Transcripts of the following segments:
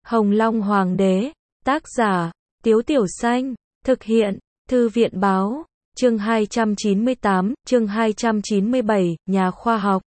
Hồng Long Hoàng đế, tác giả, Tiếu Tiểu Xanh, thực hiện, Thư viện báo, chương 298, chương 297, nhà khoa học.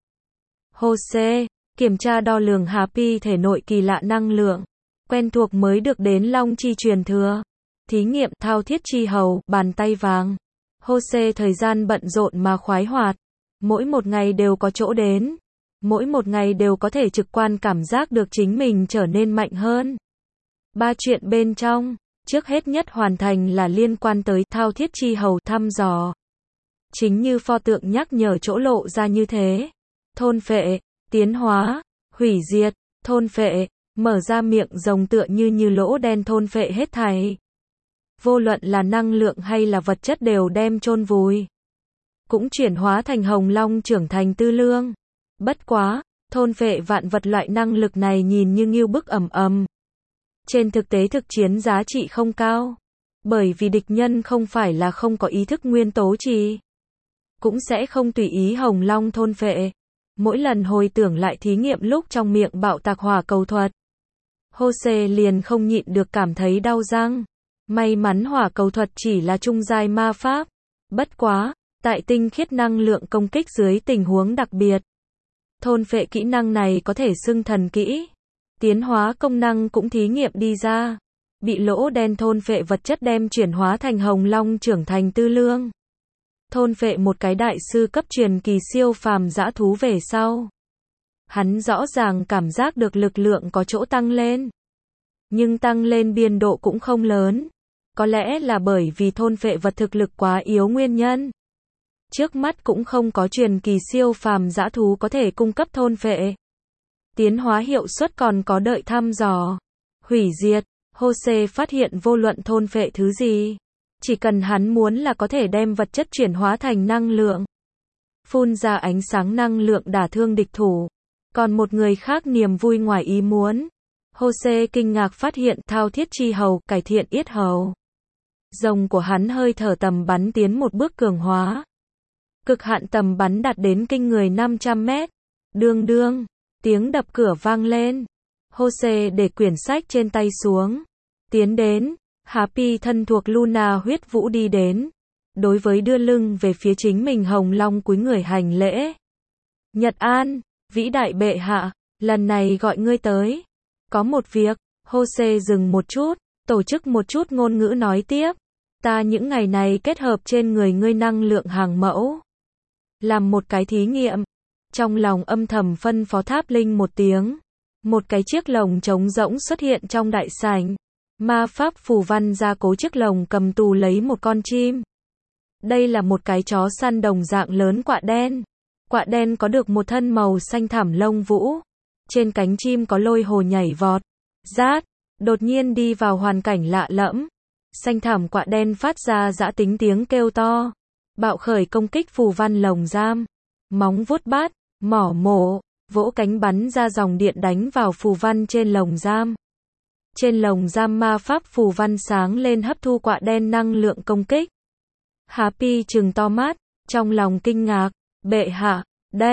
Jose, kiểm tra đo lường Happy thể nội kỳ lạ năng lượng, quen thuộc mới được đến Long Chi truyền thừa. Thí nghiệm thao thiết chi hầu, bàn tay vàng. Jose thời gian bận rộn mà khoái hoạt. Mỗi một ngày đều có chỗ đến. Mỗi một ngày đều có thể trực quan cảm giác được chính mình trở nên mạnh hơn. 3 chuyện bên trong, trước hết nhất hoàn thành là liên quan tới thao thiết chi hầu thăm dò. Chính như pho tượng nhắc nhở chỗ lộ ra như thế. Thôn phệ, tiến hóa, hủy diệt, thôn phệ, mở ra miệng rồng tựa như lỗ đen thôn phệ hết thảy. Vô luận là năng lượng hay là vật chất đều đem chôn vùi. Cũng chuyển hóa thành hồng long trưởng thành tư lương. Bất quá, thôn phệ vạn vật loại năng lực này nhìn như ngưu bức ầm ầm. Trên thực tế thực chiến giá trị không cao. Bởi vì địch nhân không phải là không có ý thức nguyên tố trì. Cũng sẽ không tùy ý hồng long thôn phệ. Mỗi lần hồi tưởng lại thí nghiệm lúc trong miệng bạo tạc hỏa cầu thuật, Jose liền không nhịn được cảm thấy đau răng. May mắn hỏa cầu thuật chỉ là trung giai ma pháp. Bất quá, tại tinh khiết năng lượng công kích dưới tình huống đặc biệt. Thôn phệ kỹ năng này có thể xưng thần kỹ. Tiến hóa công năng cũng thí nghiệm đi ra. Bị lỗ đen thôn phệ vật chất đem chuyển hóa thành hồng long trưởng thành tư lương. Thôn phệ một cái đại sư cấp truyền kỳ siêu phàm dã thú về sau. Hắn rõ ràng cảm giác được lực lượng có chỗ tăng lên. Nhưng tăng lên biên độ cũng không lớn. Có lẽ là bởi vì thôn phệ vật thực lực quá yếu nguyên nhân. Trước mắt cũng không có truyền kỳ siêu phàm dã thú có thể cung cấp thôn phệ. Tiến hóa hiệu suất còn có đợi thăm dò. Hủy diệt, Jose phát hiện vô luận thôn phệ thứ gì. Chỉ cần hắn muốn là có thể đem vật chất chuyển hóa thành năng lượng. Phun ra ánh sáng năng lượng đả thương địch thủ. Còn một người khác niềm vui ngoài ý muốn. Jose kinh ngạc phát hiện thao thiết chi hầu cải thiện yết hầu. Rồng của hắn hơi thở tầm bắn tiến một bước cường hóa. Cực hạn tầm bắn đạt đến kinh người 500 mét. Đương đương, tiếng đập cửa vang lên. Jose để quyển sách trên tay xuống. Tiến đến, Happy thân thuộc Luna huyết vũ đi đến. Đối với đưa lưng về phía chính mình hồng long cúi người hành lễ. Nhật An, vĩ đại bệ hạ, lần này gọi ngươi tới. Có một việc, Jose dừng một chút, tổ chức một chút ngôn ngữ nói tiếp. Ta những ngày này kết hợp trên người ngươi năng lượng hàng mẫu. Làm một cái thí nghiệm. Trong lòng âm thầm phân phó Tháp Linh một tiếng. Một cái chiếc lồng trống rỗng xuất hiện trong đại sảnh. Ma pháp phù văn gia cố chiếc lồng cầm tù lấy một con chim. Đây là một cái chó săn đồng dạng lớn quạ đen. Quạ đen có được một thân màu xanh thẳm lông vũ. Trên cánh chim có lôi hồ nhảy vọt. Rát, đột nhiên đi vào hoàn cảnh lạ lẫm. Xanh thẳm quạ đen phát ra dã tính tiếng kêu to. Bạo khởi công kích phù văn lồng giam. Móng vuốt bát, mỏ mổ, vỗ cánh bắn ra dòng điện đánh vào phù văn trên lồng giam. Trên lồng giam ma pháp phù văn sáng lên hấp thu quạ đen năng lượng công kích. Happy trừng to mắt, trong lòng kinh ngạc. Bệ hạ,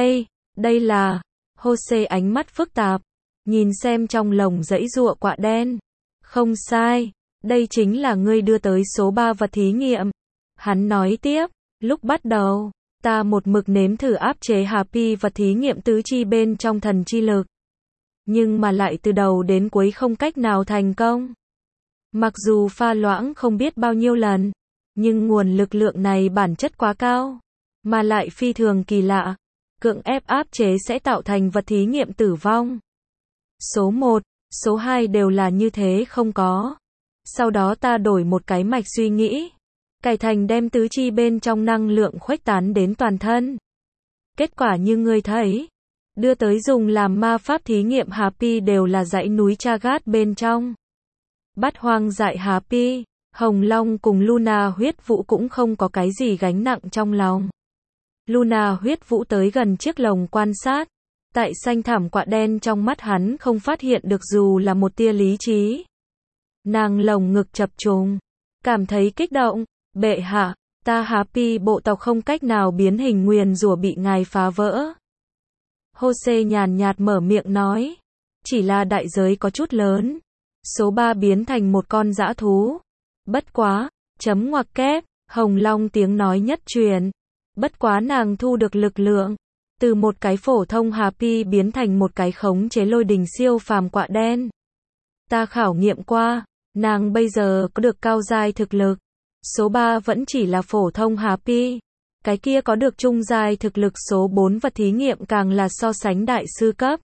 đây là... Jose ánh mắt phức tạp. Nhìn xem trong lồng dãy giụa quạ đen. Không sai, đây chính là ngươi đưa tới số 3 vật thí nghiệm. Hắn nói tiếp, lúc bắt đầu, ta một mực nếm thử áp chế Happy vật thí nghiệm tứ chi bên trong thần chi lực. Nhưng mà lại từ đầu đến cuối không cách nào thành công. Mặc dù pha loãng không biết bao nhiêu lần, nhưng nguồn lực lượng này bản chất quá cao, mà lại phi thường kỳ lạ. Cưỡng ép áp chế sẽ tạo thành vật thí nghiệm tử vong. Số 1, số 2 đều là như thế không có. Sau đó ta đổi một cái mạch suy nghĩ. Cải thành đem tứ chi bên trong năng lượng khuếch tán đến toàn thân. Kết quả như ngươi thấy. Đưa tới dùng làm ma pháp thí nghiệm Happy đều là dãy núi Chagat bên trong. Bắt hoang dại Happy, Hồng Long cùng Luna huyết vũ cũng không có cái gì gánh nặng trong lòng. Luna huyết vũ tới gần chiếc lồng quan sát. Tại xanh thảm quạ đen trong mắt hắn không phát hiện được dù là một tia lý trí. Nàng lồng ngực chập trùng. Cảm thấy kích động. Bệ hạ, ta Happy bộ tộc không cách nào biến hình nguyền rủa bị ngài phá vỡ. Jose nhàn nhạt mở miệng nói. Chỉ là đại giới có chút lớn. Số 3 biến thành một con dã thú. Bất quá, chấm ngoặc kép, Hồng Long tiếng nói nhất truyền. Bất quá nàng thu được lực lượng. Từ một cái phổ thông Happy biến thành một cái khống chế lôi đình siêu phàm quạ đen. Ta khảo nghiệm qua, nàng bây giờ có được cao giai thực lực. Số 3 vẫn chỉ là phổ thông Happy. Cái kia có được trung giai thực lực số 4 vật thí nghiệm càng là so sánh đại sư cấp.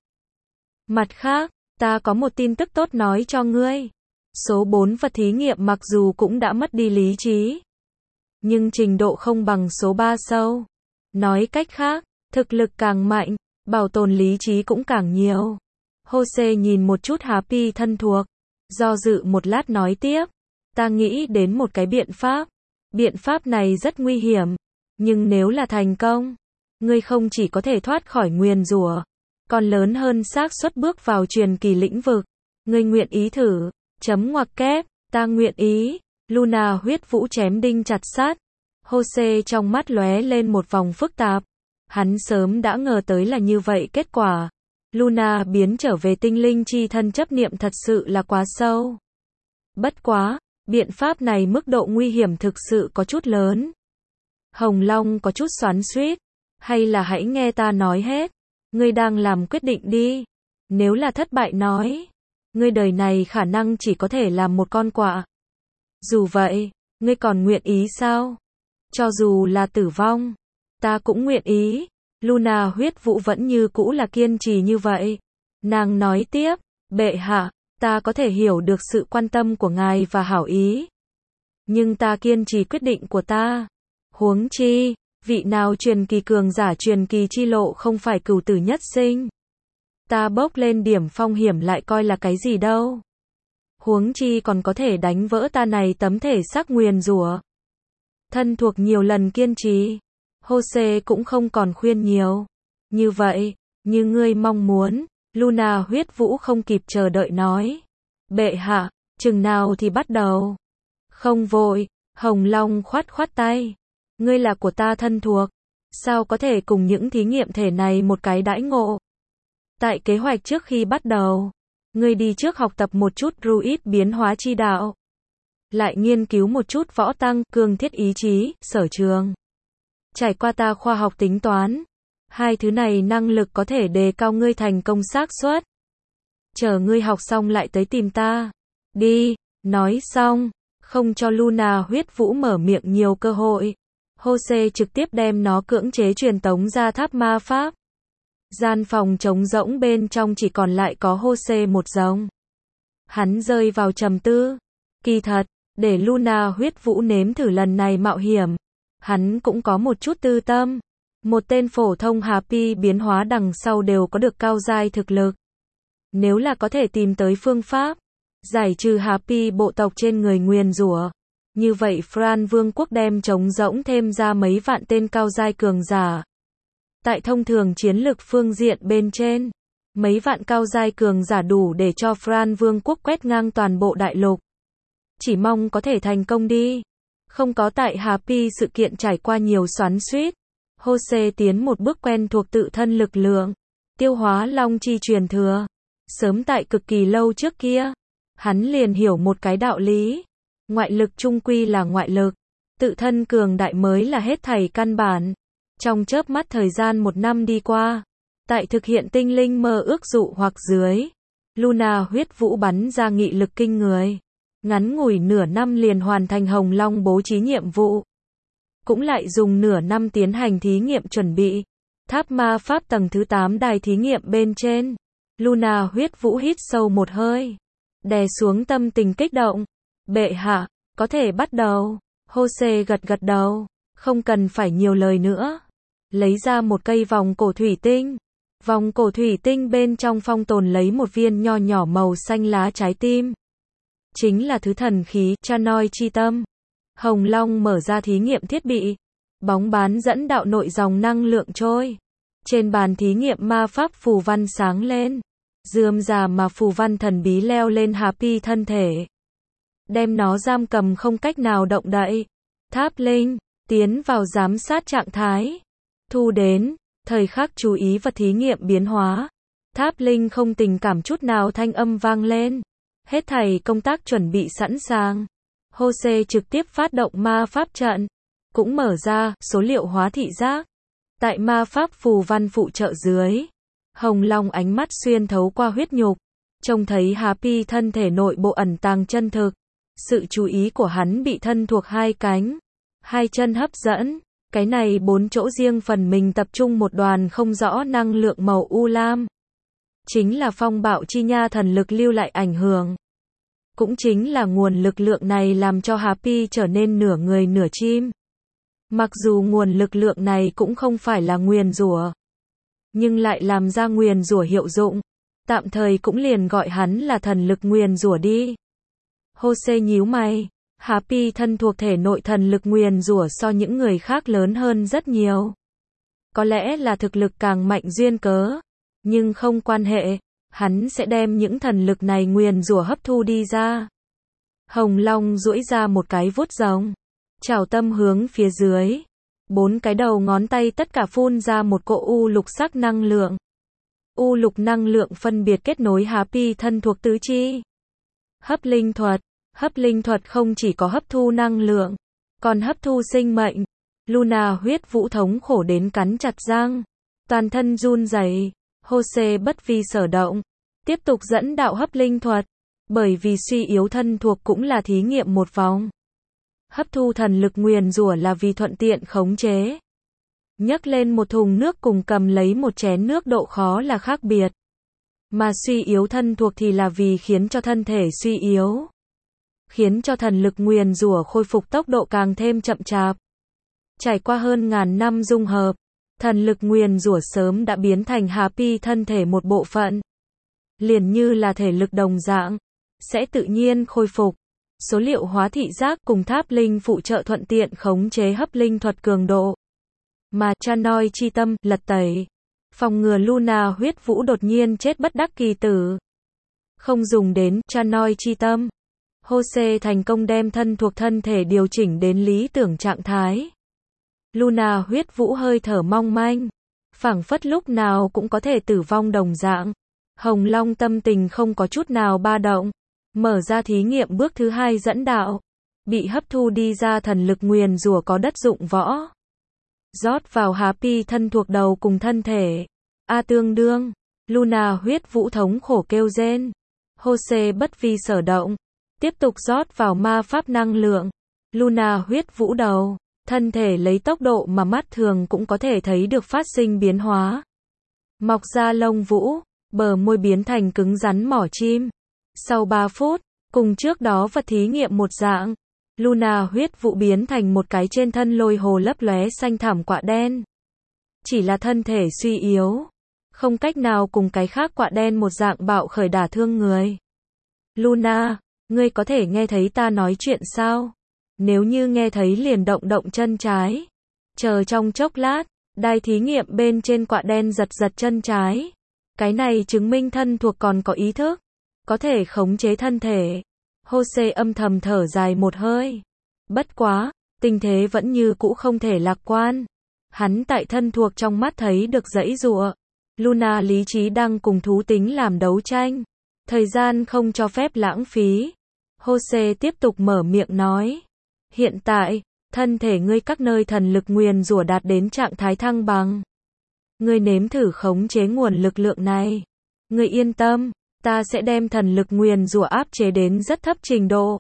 Mặt khác, ta có một tin tức tốt nói cho ngươi. Số 4 vật thí nghiệm mặc dù cũng đã mất đi lý trí, nhưng trình độ không bằng số 3 sâu. Nói cách khác, thực lực càng mạnh, bảo tồn lý trí cũng càng nhiều. Jose nhìn một chút Happy thân thuộc, do dự một lát nói tiếp. Ta nghĩ đến một cái biện pháp. Biện pháp này rất nguy hiểm, nhưng nếu là thành công, ngươi không chỉ có thể thoát khỏi nguyền rủa, còn lớn hơn xác suất bước vào truyền kỳ lĩnh vực. Ngươi nguyện ý thử? Chấm ngoặc kép, ta nguyện ý. Luna huyết vũ chém đinh chặt sắt. Jose trong mắt lóe lên một vòng phức tạp. Hắn sớm đã ngờ tới là như vậy kết quả. Luna biến trở về tinh linh chi thân chấp niệm thật sự là quá sâu. Bất quá, biện pháp này mức độ nguy hiểm thực sự có chút lớn. Hồng Long có chút xoắn xuýt. Hay là hãy nghe ta nói hết. Ngươi đang làm quyết định đi. Nếu là thất bại nói, ngươi đời này khả năng chỉ có thể làm một con quạ. Dù vậy, ngươi còn nguyện ý sao? Cho dù là tử vong, ta cũng nguyện ý. Luna huyết vũ vẫn như cũ là kiên trì như vậy. Nàng nói tiếp, bệ hạ, ta có thể hiểu được sự quan tâm của ngài và hảo ý. Nhưng ta kiên trì quyết định của ta. Huống chi, vị nào truyền kỳ cường giả truyền kỳ chi lộ không phải cửu tử nhất sinh. Ta bốc lên điểm phong hiểm lại coi là cái gì đâu. Huống chi còn có thể đánh vỡ ta này tấm thể xác nguyền rủa. Thân thuộc nhiều lần kiên trì. Jose cũng không còn khuyên nhiều. Như vậy, như ngươi mong muốn. Luna huyết vũ không kịp chờ đợi nói. Bệ hạ, chừng nào thì bắt đầu? Không vội. Hồng Long khoát khoát tay. Ngươi là của ta thân thuộc. Sao có thể cùng những thí nghiệm thể này một cái đãi ngộ? Tại kế hoạch trước khi bắt đầu, ngươi đi trước học tập một chút Druid biến hóa chi đạo. Lại nghiên cứu một chút võ tăng, cương thiết ý chí, sở trường. Trải qua ta khoa học tính toán. Hai thứ này năng lực có thể đề cao ngươi thành công xác suất. Chờ ngươi học xong lại tới tìm ta. Đi, nói xong, không cho Luna huyết vũ mở miệng nhiều cơ hội. Jose trực tiếp đem nó cưỡng chế truyền tống ra tháp ma pháp. Gian phòng trống rỗng bên trong chỉ còn lại có Jose một rồng. Hắn rơi vào trầm tư. Kỳ thật, để Luna huyết vũ nếm thử lần này mạo hiểm, hắn cũng có một chút tư tâm. Một tên phổ thông Happy biến hóa đằng sau đều có được cao giai thực lực. Nếu là có thể tìm tới phương pháp giải trừ Happy bộ tộc trên người nguyền rủa, như vậy Fran Vương quốc đem trống rỗng thêm ra mấy vạn tên cao giai cường giả. Tại thông thường chiến lực phương diện bên trên, mấy vạn cao giai cường giả đủ để cho Fran Vương quốc quét ngang toàn bộ đại lục. Chỉ mong có thể thành công đi. Không có tại Happy sự kiện trải qua nhiều xoắn xuýt. Jose tiến một bước quen thuộc tự thân lực lượng. Tiêu hóa long chi truyền thừa. Sớm tại cực kỳ lâu trước kia, hắn liền hiểu một cái đạo lý. Ngoại lực chung quy là ngoại lực. Tự thân cường đại mới là hết thảy căn bản. Trong chớp mắt thời gian 1 năm đi qua, tại thực hiện tinh linh mơ ước dụ hoặc dưới, Luna huyết vũ bắn ra nghị lực kinh người. Ngắn ngủi nửa năm liền hoàn thành Hồng Long bố trí nhiệm vụ. Cũng lại dùng nửa năm tiến hành thí nghiệm chuẩn bị. Tháp ma pháp tầng thứ 8 đài thí nghiệm bên trên. Luna huyết vũ hít sâu một hơi. Đè xuống tâm tình kích động. Bệ hạ, có thể bắt đầu. Jose gật gật đầu. Không cần phải nhiều lời nữa. Lấy ra một cây vòng cổ thủy tinh. Vòng cổ thủy tinh bên trong phong tồn lấy một viên nho nhỏ màu xanh lá trái tim. Chính là thứ thần khí, Chanoi chi tâm. Hồng Long mở ra thí nghiệm thiết bị. Bóng bán dẫn đạo nội dòng năng lượng trôi. Trên bàn thí nghiệm ma pháp phù văn sáng lên. Rườm rà mà phù văn thần bí leo lên Happy thân thể. Đem nó giam cầm không cách nào động đậy. Tháp linh, tiến vào giám sát trạng thái. Thu đến, thời khắc chú ý vật thí nghiệm biến hóa. Tháp linh không tình cảm chút nào thanh âm vang lên. Hết thảy công tác chuẩn bị sẵn sàng. Jose trực tiếp phát động ma pháp trận, cũng mở ra số liệu hóa thị giác. Tại ma pháp phù văn phụ trợ dưới, Hồng Long ánh mắt xuyên thấu qua huyết nhục, trông thấy Happy thân thể nội bộ ẩn tàng chân thực. Sự chú ý của hắn bị thân thuộc hai cánh, hai chân hấp dẫn. Cái này 4 chỗ riêng phần mình tập trung một đoàn không rõ năng lượng màu u lam. Chính là phong bạo chi nha thần lực lưu lại ảnh hưởng. Cũng chính là nguồn lực lượng này làm cho Happy trở nên nửa người nửa chim. Mặc dù nguồn lực lượng này cũng không phải là nguyền rủa, nhưng lại làm ra nguyền rủa hiệu dụng. Tạm thời cũng liền gọi hắn là thần lực nguyền rủa đi. Jose nhíu mày. Happy thân thuộc thể nội thần lực nguyền rủa so những người khác lớn hơn rất nhiều. Có lẽ là thực lực càng mạnh duyên cớ. Nhưng không quan hệ. Hắn sẽ đem những thần lực này nguyền rủa hấp thu đi ra. Hồng Long duỗi ra một cái vuốt rồng. Chảo tâm hướng phía dưới. 4 cái đầu ngón tay tất cả phun ra một cỗ u lục sắc năng lượng. U lục năng lượng phân biệt kết nối Happy thân thuộc tứ chi. Hấp linh thuật. Hấp linh thuật không chỉ có hấp thu năng lượng, còn hấp thu sinh mệnh. Luna huyết vũ thống khổ đến cắn chặt răng. Toàn thân run rẩy. Jose bất vi sở động. Tiếp tục dẫn đạo hấp linh thuật. Bởi vì suy yếu thân thuộc cũng là thí nghiệm một vòng. Hấp thu thần lực nguyền rủa là vì thuận tiện khống chế. Nhấc lên một thùng nước cùng cầm lấy một chén nước độ khó là khác biệt. Mà suy yếu thân thuộc thì là vì khiến cho thân thể suy yếu. Khiến cho thần lực nguyền rủa khôi phục tốc độ càng thêm chậm chạp. Trải qua hơn ngàn năm dung hợp, thần lực nguyền rủa sớm đã biến thành Happy thân thể một bộ phận. Liền như là thể lực đồng dạng, sẽ tự nhiên khôi phục. Số liệu hóa thị giác cùng tháp linh phụ trợ thuận tiện khống chế hấp linh thuật cường độ. Mà Chanoi chi tâm, lật tẩy, phòng ngừa Luna huyết vũ đột nhiên chết bất đắc kỳ tử. Không dùng đến Chanoi chi tâm. Jose thành công đem thân thuộc thân thể điều chỉnh đến lý tưởng trạng thái. Luna huyết vũ hơi thở mong manh, phảng phất lúc nào cũng có thể tử vong đồng dạng. Hồng Long tâm tình không có chút nào ba động, mở ra thí nghiệm bước thứ 2 dẫn đạo. Bị hấp thu đi ra thần lực nguyền rủa có đất dụng võ. Rót vào Happy thân thuộc đầu cùng thân thể. A tương đương, Luna huyết vũ thống khổ kêu rên. Jose bất vi sở động. Tiếp tục rót vào ma pháp năng lượng. Luna huyết vũ đầu, thân thể lấy tốc độ mà mắt thường cũng có thể thấy được phát sinh biến hóa. Mọc ra lông vũ, bờ môi biến thành cứng rắn mỏ chim. Sau 3 phút, cùng trước đó vật thí nghiệm một dạng, Luna huyết vũ biến thành một cái trên thân lôi hồ lấp lóe xanh thảm quạ đen. Chỉ là thân thể suy yếu, không cách nào cùng cái khác quạ đen một dạng bạo khởi đả thương người. Luna, ngươi có thể nghe thấy ta nói chuyện sao? Nếu như nghe thấy liền động động chân trái. Chờ trong chốc lát, đài thí nghiệm bên trên quạ đen giật giật chân trái. Cái này chứng minh thân thuộc còn có ý thức, có thể khống chế thân thể. Jose âm thầm thở dài một hơi. Bất quá, tình thế vẫn như cũ không thể lạc quan. Hắn tại thân thuộc trong mắt thấy được giãy giụa. Luna lý trí đang cùng thú tính làm đấu tranh. Thời gian không cho phép lãng phí. Jose tiếp tục mở miệng nói. Hiện tại, thân thể ngươi các nơi thần lực nguyền rủa đạt đến trạng thái thăng bằng. Ngươi nếm thử khống chế nguồn lực lượng này. Ngươi yên tâm, ta sẽ đem thần lực nguyền rủa áp chế đến rất thấp trình độ.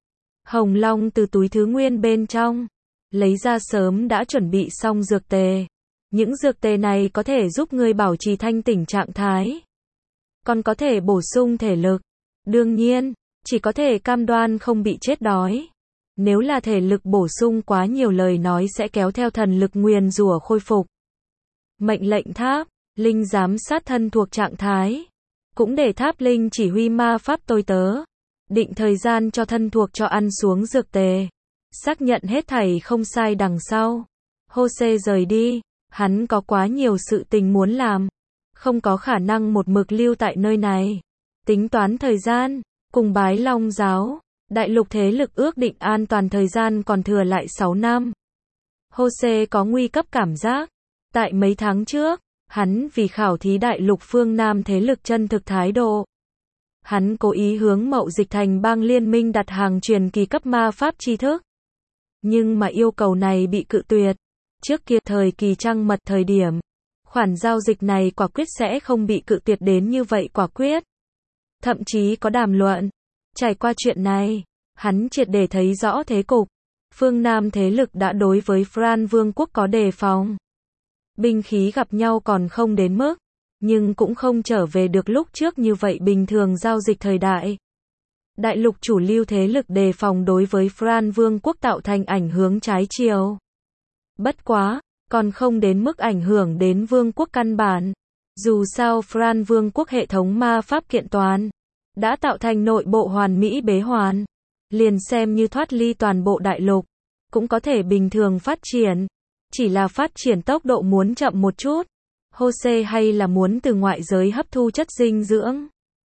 Hồng Long từ túi thứ nguyên bên trong, lấy ra sớm đã chuẩn bị xong dược tề. Những dược tề này có thể giúp ngươi bảo trì thanh tỉnh trạng thái. Còn có thể bổ sung thể lực. Đương nhiên, chỉ có thể cam đoan không bị chết đói. Nếu là thể lực bổ sung quá nhiều lời nói sẽ kéo theo thần lực nguyền rủa khôi phục. Mệnh lệnh tháp, linh giám sát thân thuộc trạng thái. Cũng để tháp linh chỉ huy ma pháp tôi tớ. Định thời gian cho thân thuộc cho ăn xuống dược tề. Xác nhận hết thảy không sai đằng sau. Jose rời đi, hắn có quá nhiều sự tình muốn làm. Không có khả năng một mực lưu tại nơi này. Tính toán thời gian, cùng bái Long giáo, đại lục thế lực ước định an toàn thời gian còn thừa lại 6 năm. Jose có nguy cấp cảm giác. Tại mấy tháng trước, hắn vì khảo thí đại lục phương Nam thế lực chân thực thái độ. Hắn cố ý hướng Mậu Dịch Thành bang liên minh đặt hàng truyền kỳ cấp ma pháp tri thức. Nhưng mà yêu cầu này bị cự tuyệt. Trước kia thời kỳ trăng mật thời điểm, khoản giao dịch này quả quyết sẽ không bị cự tuyệt đến như vậy quả quyết. Thậm chí có đàm luận. Trải qua chuyện này, hắn triệt để thấy rõ thế cục. Phương Nam thế lực đã đối với Fran Vương quốc có đề phòng. Binh khí gặp nhau còn không đến mức, nhưng cũng không trở về được lúc trước như vậy bình thường giao dịch thời đại. Đại lục chủ lưu thế lực đề phòng đối với Fran Vương quốc tạo thành ảnh hưởng trái chiều. Bất quá, còn không đến mức ảnh hưởng đến vương quốc căn bản. Dù sao Fran Vương quốc hệ thống ma pháp kiện toàn đã tạo thành nội bộ hoàn mỹ bế hoàn. Liền xem như thoát ly toàn bộ đại lục, cũng có thể bình thường phát triển. Chỉ là phát triển tốc độ muốn chậm một chút. Jose hay là muốn từ ngoại giới hấp thu chất dinh dưỡng,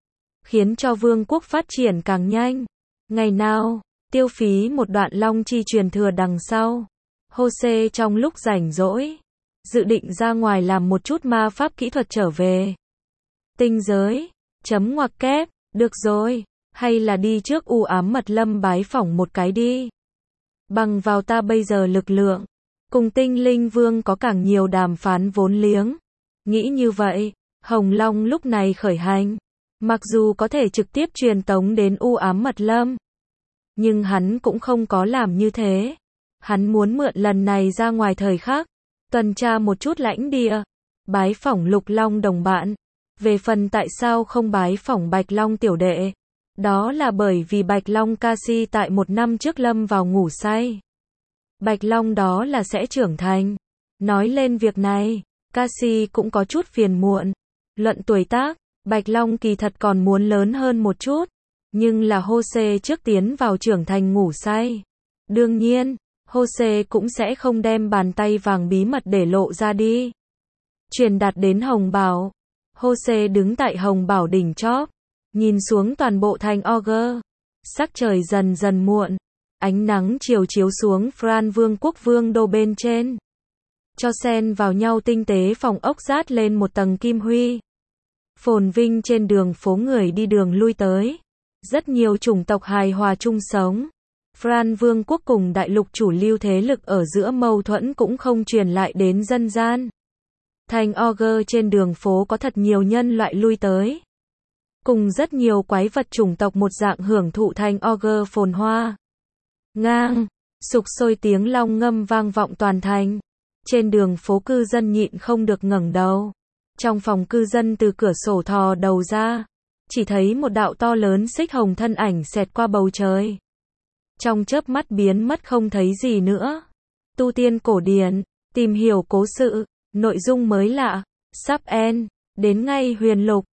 khiến cho vương quốc phát triển càng nhanh. Ngày nào, tiêu phí một đoạn long chi truyền thừa đằng sau. Jose trong lúc rảnh rỗi, dự định ra ngoài làm một chút ma pháp kỹ thuật trở về. Tinh giới, chấm ngoặc kép, được rồi, hay là đi trước u ám mật lâm bái phỏng một cái đi. Bằng vào ta bây giờ lực lượng, cùng tinh linh vương có càng nhiều đàm phán vốn liếng. Nghĩ như vậy, Hồng Long lúc này khởi hành. Mặc dù có thể trực tiếp truyền tống đến u ám mật lâm, nhưng hắn cũng không có làm như thế. Hắn muốn mượn lần này ra ngoài thời khắc, tuần tra một chút lãnh địa, bái phỏng Lục Long đồng bạn. Về phần tại sao không bái phỏng Bạch Long tiểu đệ, đó là bởi vì Bạch Long Cassie tại một năm trước lâm vào ngủ say. Bạch Long đó là sẽ trưởng thành. Nói lên việc này, Cassie cũng có chút phiền muộn. Luận tuổi tác, Bạch Long kỳ thật còn muốn lớn hơn một chút, nhưng là Jose trước tiến vào trưởng thành ngủ say. Đương nhiên, Jose cũng sẽ không đem bàn tay vàng bí mật để lộ ra đi. Truyền đạt đến Hồng Bảo. Jose đứng tại Hồng Bảo đỉnh chóp, nhìn xuống toàn bộ thành Augur. Sắc trời dần dần muộn, ánh nắng chiều chiếu xuống Fran Vương quốc vương đô bên trên, cho xen vào nhau tinh tế phòng ốc rát lên một tầng kim huy. Phồn vinh trên đường phố người đi đường lui tới. Rất nhiều chủng tộc hài hòa chung sống. Fran Vương quốc cùng đại lục chủ lưu thế lực ở giữa mâu thuẫn cũng không truyền lại đến dân gian. Thành Augur trên đường phố có thật nhiều nhân loại lui tới. Cùng rất nhiều quái vật chủng tộc một dạng hưởng thụ thành Augur phồn hoa. Ngang, sục sôi tiếng long ngâm vang vọng toàn thành. Trên đường phố cư dân nhịn không được ngẩng đầu. Trong phòng cư dân từ cửa sổ thò đầu ra, chỉ thấy một đạo to lớn xích hồng thân ảnh xẹt qua bầu trời. Trong chớp mắt biến mất không thấy gì nữa. Tu tiên cổ điển, tìm hiểu cố sự, nội dung mới lạ, sắp end, đến ngay huyền lục.